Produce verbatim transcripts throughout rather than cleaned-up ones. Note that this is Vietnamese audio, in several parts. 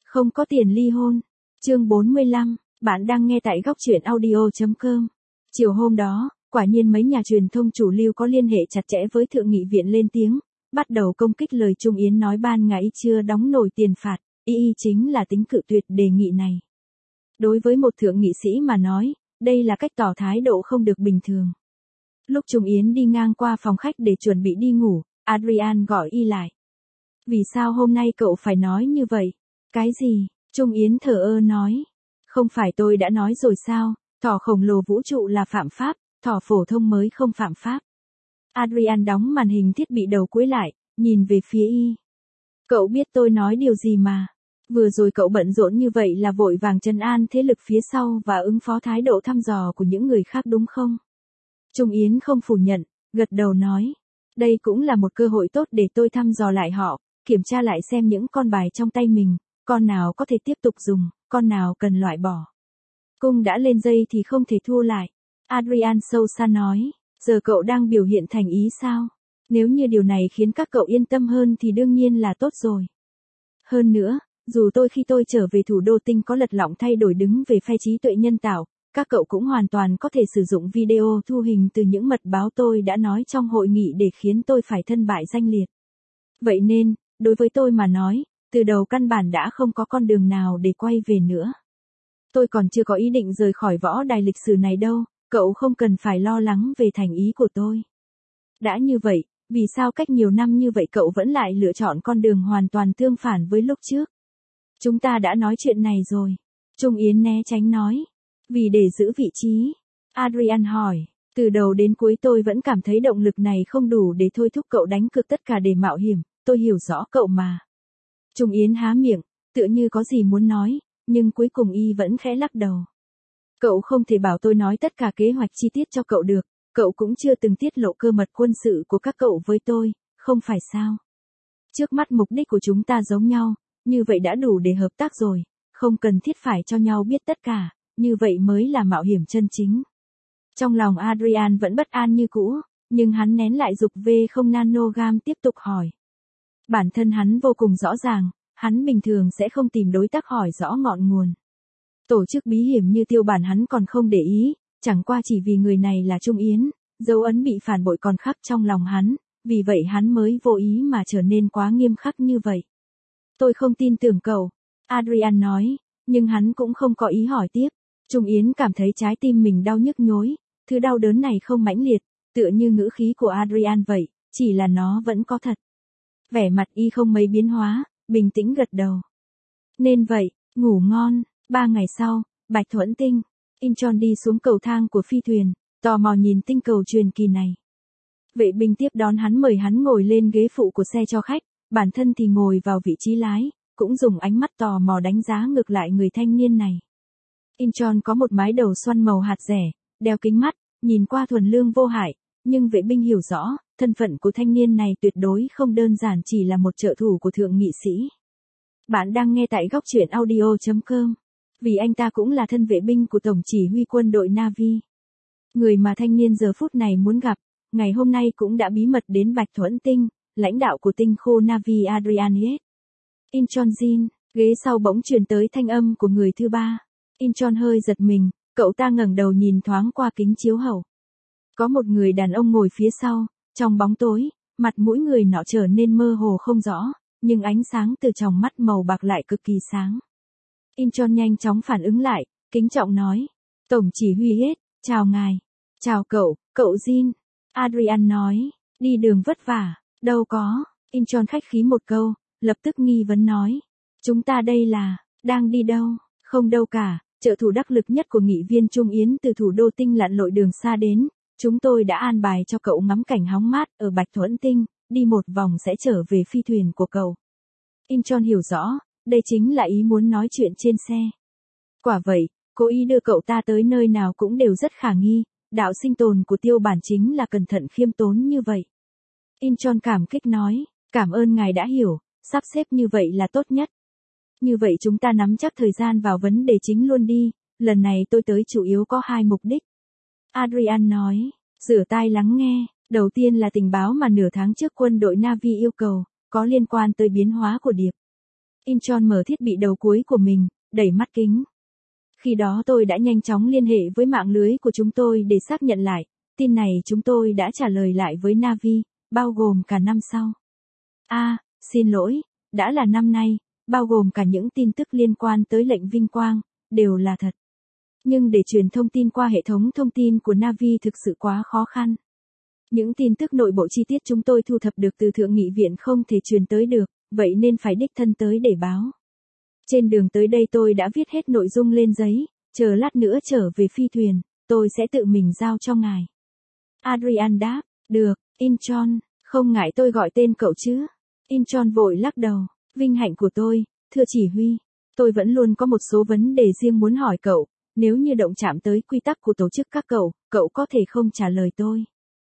Không có tiền ly hôn. Chương bốn mươi lăm, bạn đang nghe tại góc truyện audio chấm com. Chiều hôm đó, quả nhiên mấy nhà truyền thông chủ lưu có liên hệ chặt chẽ với Thượng nghị viện lên tiếng, bắt đầu công kích lời Trung Yến nói ban ngày chưa đóng nổi tiền phạt, y y chính là tính cự tuyệt đề nghị này. Đối với một thượng nghị sĩ mà nói, đây là cách tỏ thái độ không được bình thường. Lúc Trung Yến đi ngang qua phòng khách để chuẩn bị đi ngủ, Adrian gọi y lại. Vì sao hôm nay cậu phải nói như vậy? Cái gì? Trung Yến thờ ơ nói. Không phải tôi đã nói rồi sao, thỏ khổng lồ vũ trụ là phạm pháp, thỏ phổ thông mới không phạm pháp. Adrian đóng màn hình thiết bị đầu cuối lại, nhìn về phía y. Cậu biết tôi nói điều gì mà. Vừa rồi cậu bận rộn như vậy là vội vàng trấn an thế lực phía sau và ứng phó thái độ thăm dò của những người khác đúng không? Trung Yến không phủ nhận, gật đầu nói. Đây cũng là một cơ hội tốt để tôi thăm dò lại họ, kiểm tra lại xem những con bài trong tay mình, con nào có thể tiếp tục dùng, con nào cần loại bỏ. Cung đã lên dây thì không thể thua lại. Adrian sâu xa nói, giờ cậu đang biểu hiện thành ý sao? Nếu như điều này khiến các cậu yên tâm hơn thì đương nhiên là tốt rồi. Hơn nữa, dù tôi khi tôi trở về thủ đô tinh có lật lọng thay đổi đứng về phe trí tuệ nhân tạo, các cậu cũng hoàn toàn có thể sử dụng video thu hình từ những mật báo tôi đã nói trong hội nghị để khiến tôi phải thân bại danh liệt. Vậy nên, đối với tôi mà nói, từ đầu căn bản đã không có con đường nào để quay về nữa. Tôi còn chưa có ý định rời khỏi võ đài lịch sử này đâu, cậu không cần phải lo lắng về thành ý của tôi. Đã như vậy, vì sao cách nhiều năm như vậy cậu vẫn lại lựa chọn con đường hoàn toàn tương phản với lúc trước? Chúng ta đã nói chuyện này rồi. Trung Yến né tránh nói. Vì để giữ vị trí. Adrian hỏi. Từ đầu đến cuối tôi vẫn cảm thấy động lực này không đủ để thôi thúc cậu đánh cược tất cả để mạo hiểm, tôi hiểu rõ cậu mà. Trung Yến há miệng, tựa như có gì muốn nói, nhưng cuối cùng y vẫn khẽ lắc đầu. Cậu không thể bảo tôi nói tất cả kế hoạch chi tiết cho cậu được, cậu cũng chưa từng tiết lộ cơ mật quân sự của các cậu với tôi, không phải sao? Trước mắt mục đích của chúng ta giống nhau, như vậy đã đủ để hợp tác rồi, không cần thiết phải cho nhau biết tất cả, như vậy mới là mạo hiểm chân chính. Trong lòng Adrian vẫn bất an như cũ, nhưng hắn nén lại dục V không nanogam tiếp tục hỏi. Bản thân hắn vô cùng rõ ràng, hắn bình thường sẽ không tìm đối tác hỏi rõ ngọn nguồn. Tổ chức bí hiểm như Tiêu Bản hắn còn không để ý, chẳng qua chỉ vì người này là Trung Yến, dấu ấn bị phản bội còn khắc trong lòng hắn, vì vậy hắn mới vô ý mà trở nên quá nghiêm khắc như vậy. Tôi không tin tưởng cậu, Adrian nói, nhưng hắn cũng không có ý hỏi tiếp. Trung Yến cảm thấy trái tim mình đau nhức nhối, thứ đau đớn này không mãnh liệt, tựa như ngữ khí của Adrian vậy, chỉ là nó vẫn có thật. Vẻ mặt y không mấy biến hóa, bình tĩnh gật đầu. Nên vậy, ngủ ngon. Ba ngày sau, Bạch Thuẫn Tinh, Incheon đi xuống cầu thang của phi thuyền, tò mò nhìn tinh cầu truyền kỳ này. Vệ binh tiếp đón hắn mời hắn ngồi lên ghế phụ của xe cho khách, bản thân thì ngồi vào vị trí lái, cũng dùng ánh mắt tò mò đánh giá ngược lại người thanh niên này. Incheon có một mái đầu xoăn màu hạt rẻ, đeo kính mắt, nhìn qua thuần lương vô hại, nhưng vệ binh hiểu rõ, thân phận của thanh niên này tuyệt đối không đơn giản chỉ là một trợ thủ của thượng nghị sĩ. Bạn đang nghe tại góc truyện audio chấm com. Vì anh ta cũng là thân vệ binh của Tổng chỉ huy quân đội Na'vi. Người mà thanh niên giờ phút này muốn gặp, ngày hôm nay cũng đã bí mật đến Bạch Thuẫn Tinh, lãnh đạo của tinh khu Na'vi Adrian Yates. Incheon Jin, ghế sau bỗng truyền tới thanh âm của người thứ ba. Incheon hơi giật mình, cậu ta ngẩng đầu nhìn thoáng qua kính chiếu hậu. Có một người đàn ông ngồi phía sau, trong bóng tối, mặt mũi người nọ trở nên mơ hồ không rõ, nhưng ánh sáng từ tròng mắt màu bạc lại cực kỳ sáng. Incheon nhanh chóng phản ứng lại, kính trọng nói. Tổng chỉ huy hết, chào ngài. Chào cậu, cậu Jin. Adrian nói, đi đường vất vả, đâu có. Incheon khách khí một câu, lập tức nghi vấn nói. Chúng ta đây là, đang đi đâu? Không đâu cả, trợ thủ đắc lực nhất của nghị viên Trung Yến từ thủ đô tinh lặn lội đường xa đến. Chúng tôi đã an bài cho cậu ngắm cảnh hóng mát ở Bạch Thuẫn Tinh, đi một vòng sẽ trở về phi thuyền của cậu. Incheon hiểu rõ. Đây chính là ý muốn nói chuyện trên xe. Quả vậy, cố ý đưa cậu ta tới nơi nào cũng đều rất khả nghi, đạo sinh tồn của Tiêu Bản chính là cẩn thận khiêm tốn như vậy. Incheon cảm kích nói, cảm ơn ngài đã hiểu, sắp xếp như vậy là tốt nhất. Như vậy chúng ta nắm chắc thời gian vào vấn đề chính luôn đi, lần này tôi tới chủ yếu có hai mục đích. Adrian nói, rửa tai lắng nghe, đầu tiên là tình báo mà nửa tháng trước quân đội Na'vi yêu cầu, có liên quan tới biến hóa của Điệp. Incheon mở thiết bị đầu cuối của mình, đẩy mắt kính. Khi đó tôi đã nhanh chóng liên hệ với mạng lưới của chúng tôi để xác nhận lại, tin này chúng tôi đã trả lời lại với Navy, bao gồm cả năm sau. A, à, xin lỗi, đã là năm nay, bao gồm cả những tin tức liên quan tới lệnh vinh quang, đều là thật. Nhưng để truyền thông tin qua hệ thống thông tin của Navy thực sự quá khó khăn. Những tin tức nội bộ chi tiết chúng tôi thu thập được từ Thượng nghị viện không thể truyền tới được, vậy nên phải đích thân tới để báo. Trên đường tới đây tôi đã viết hết nội dung lên giấy, chờ lát nữa trở về phi thuyền, tôi sẽ tự mình giao cho ngài. Adrian đáp, được, Incheon, không ngại tôi gọi tên cậu chứ. Incheon vội lắc đầu, vinh hạnh của tôi, thưa chỉ huy. Tôi vẫn luôn có một số vấn đề riêng muốn hỏi cậu, nếu như động chạm tới quy tắc của tổ chức các cậu, cậu có thể không trả lời tôi.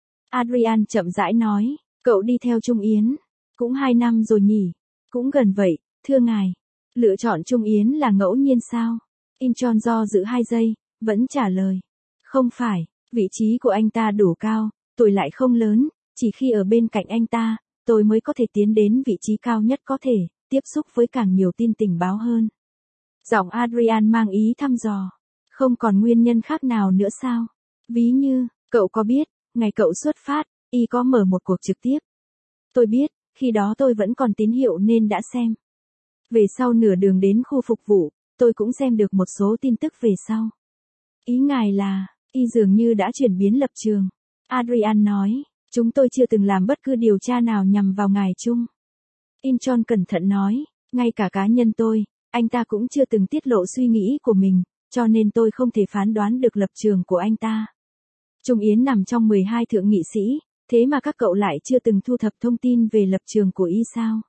Adrian chậm rãi nói, cậu đi theo Trung Yến, cũng hai năm rồi nhỉ, cũng gần vậy, thưa ngài. Lựa chọn Trung Yến là ngẫu nhiên sao? Incheon do dự hai giây, vẫn trả lời. Không phải, vị trí của anh ta đủ cao, tuổi lại không lớn, chỉ khi ở bên cạnh anh ta, tôi mới có thể tiến đến vị trí cao nhất có thể, tiếp xúc với càng nhiều tin tình báo hơn. Giọng Adrian mang ý thăm dò. Không còn nguyên nhân khác nào nữa sao? Ví như, cậu có biết, ngày cậu xuất phát, y có mở một cuộc trực tiếp. Tôi biết, khi đó tôi vẫn còn tín hiệu nên đã xem. Về sau nửa đường đến khu phục vụ, tôi cũng xem được một số tin tức về sau. Ý ngài là, y dường như đã chuyển biến lập trường. Adrian nói, chúng tôi chưa từng làm bất cứ điều tra nào nhằm vào ngài chung. Incheon cẩn thận nói, ngay cả cá nhân tôi, anh ta cũng chưa từng tiết lộ suy nghĩ của mình, cho nên tôi không thể phán đoán được lập trường của anh ta. Trung Yến nằm trong mười hai thượng nghị sĩ, thế mà các cậu lại chưa từng thu thập thông tin về lập trường của y sao?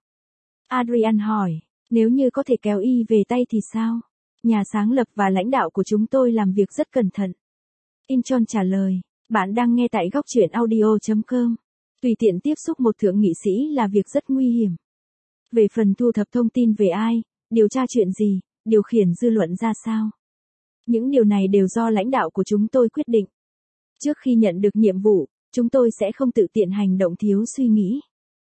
Adrian hỏi, nếu như có thể kéo y về tay thì sao? Nhà sáng lập và lãnh đạo của chúng tôi làm việc rất cẩn thận. Incheon trả lời, bạn đang nghe tại góc truyện audio chấm com. Tùy tiện tiếp xúc một thượng nghị sĩ là việc rất nguy hiểm. Về phần thu thập thông tin về ai, điều tra chuyện gì, điều khiển dư luận ra sao? Những điều này đều do lãnh đạo của chúng tôi quyết định. Trước khi nhận được nhiệm vụ, chúng tôi sẽ không tự tiện hành động thiếu suy nghĩ.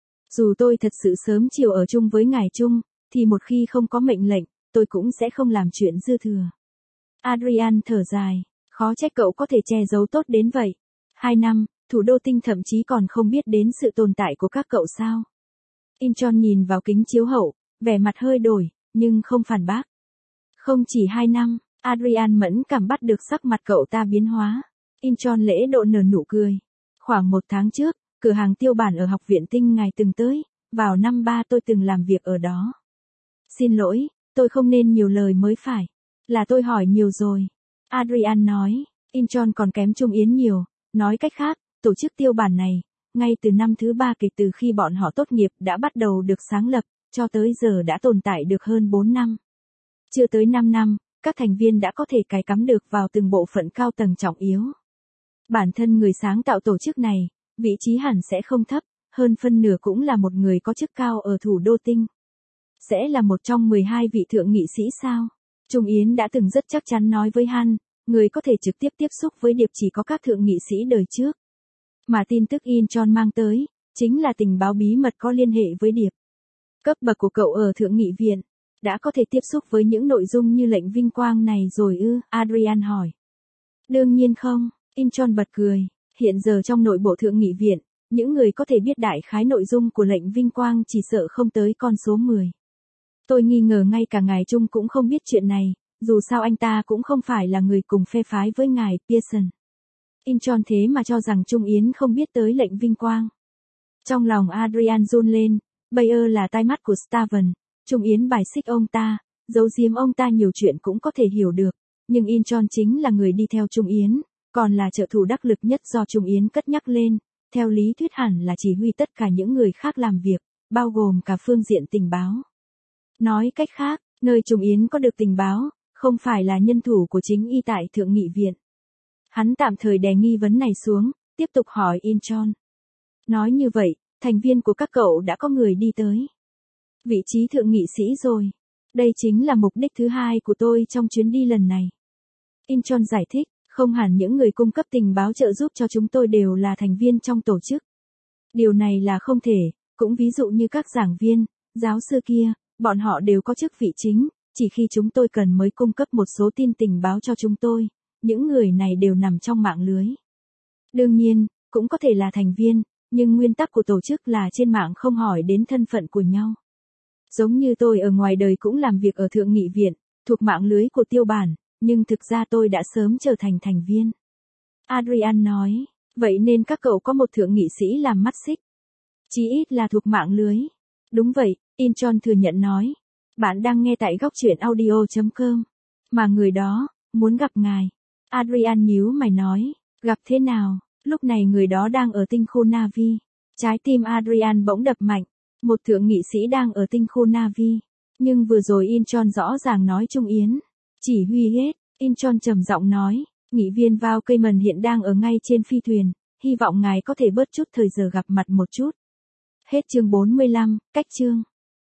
Dù tôi thật sự sớm chiều ở chung với ngài Trung, thì một khi không có mệnh lệnh, tôi cũng sẽ không làm chuyện dư thừa. Adrian thở dài, khó trách cậu có thể che giấu tốt đến vậy. Hai năm, thủ đô tinh thậm chí còn không biết đến sự tồn tại của các cậu sao. Incheon nhìn vào kính chiếu hậu, vẻ mặt hơi đổi, nhưng không phản bác. Không chỉ hai năm, Adrian mẫn cảm bắt được sắc mặt cậu ta biến hóa. Incheon lễ độ nở nụ cười. Khoảng một tháng trước, cửa hàng tiêu bản ở học viện tinh ngài từng tới, vào năm ba tôi từng làm việc ở đó. Xin lỗi, tôi không nên nhiều lời mới phải. Là tôi hỏi nhiều rồi. Adrian nói, Incheon còn kém Trung Yến nhiều, nói cách khác, tổ chức tiêu bản này, ngay từ năm thứ ba kể từ khi bọn họ tốt nghiệp đã bắt đầu được sáng lập, cho tới giờ đã tồn tại được hơn bốn năm. Chưa tới năm năm, các thành viên đã có thể cài cắm được vào từng bộ phận cao tầng trọng yếu. Bản thân người sáng tạo tổ chức này, vị trí hẳn sẽ không thấp, hơn phân nửa cũng là một người có chức cao ở thủ đô tinh. Sẽ là một trong mười hai vị thượng nghị sĩ sao? Trung Yến đã từng rất chắc chắn nói với Han, người có thể trực tiếp tiếp xúc với Điệp chỉ có các thượng nghị sĩ đời trước. Mà tin tức Incheon mang tới, chính là tình báo bí mật có liên hệ với Điệp. Cấp bậc của cậu ở thượng nghị viện, đã có thể tiếp xúc với những nội dung như lệnh vinh quang này rồi ư? Adrian hỏi. Đương nhiên không, Incheon bật cười, hiện giờ trong nội bộ thượng nghị viện, những người có thể biết đại khái nội dung của lệnh vinh quang chỉ sợ không tới con số mười. Tôi nghi ngờ ngay cả ngài Trung cũng không biết chuyện này, dù sao anh ta cũng không phải là người cùng phe phái với ngài Pearson. Incheon thế mà cho rằng Trung Yến không biết tới lệnh vinh quang. Trong lòng Adrian run lên, Bayer là tai mắt của Staven, Trung Yến bài xích ông ta, giấu giếm ông ta nhiều chuyện cũng có thể hiểu được, nhưng Incheon chính là người đi theo Trung Yến, còn là trợ thủ đắc lực nhất do Trung Yến cất nhắc lên, theo lý thuyết hẳn là chỉ huy tất cả những người khác làm việc, bao gồm cả phương diện tình báo. Nói cách khác, nơi Trung Yến có được tình báo, không phải là nhân thủ của chính y tại thượng nghị viện. Hắn tạm thời đè nghi vấn này xuống, tiếp tục hỏi Incheon. Nói như vậy, thành viên của các cậu đã có người đi tới vị trí thượng nghị sĩ rồi. Đây chính là mục đích thứ hai của tôi trong chuyến đi lần này. Incheon giải thích, không hẳn những người cung cấp tình báo trợ giúp cho chúng tôi đều là thành viên trong tổ chức. Điều này là không thể, cũng ví dụ như các giảng viên, giáo sư kia, Bọn họ đều có chức vị chính, chỉ khi chúng tôi cần mới cung cấp một số tin tình báo cho chúng tôi, những người này đều nằm trong mạng lưới. Đương nhiên, cũng có thể là thành viên, nhưng nguyên tắc của tổ chức là trên mạng không hỏi đến thân phận của nhau. Giống như tôi ở ngoài đời cũng làm việc ở Thượng nghị viện, thuộc mạng lưới của Tiêu bản, nhưng thực ra tôi đã sớm trở thành thành viên. Adrian nói, vậy nên các cậu có một thượng nghị sĩ làm mắt xích. Chí ít là thuộc mạng lưới. Đúng vậy, Inchon thừa nhận nói. Bạn đang nghe tại góc truyện audio chấm com. Mà người đó, muốn gặp ngài. Adrian nhíu mày nói, gặp thế nào? Lúc này người đó đang ở tinh khu Navi. Trái tim Adrian bỗng đập mạnh. Một thượng nghị sĩ đang ở tinh khu Navi. Nhưng vừa rồi Inchon rõ ràng nói Trung Yến. Chỉ huy hết, Inchon trầm giọng nói. Nghị viên Val Cayman hiện đang ở ngay trên phi thuyền. Hy vọng ngài có thể bớt chút thời giờ gặp mặt một chút. Hết chương bốn mươi lăm, cách chương.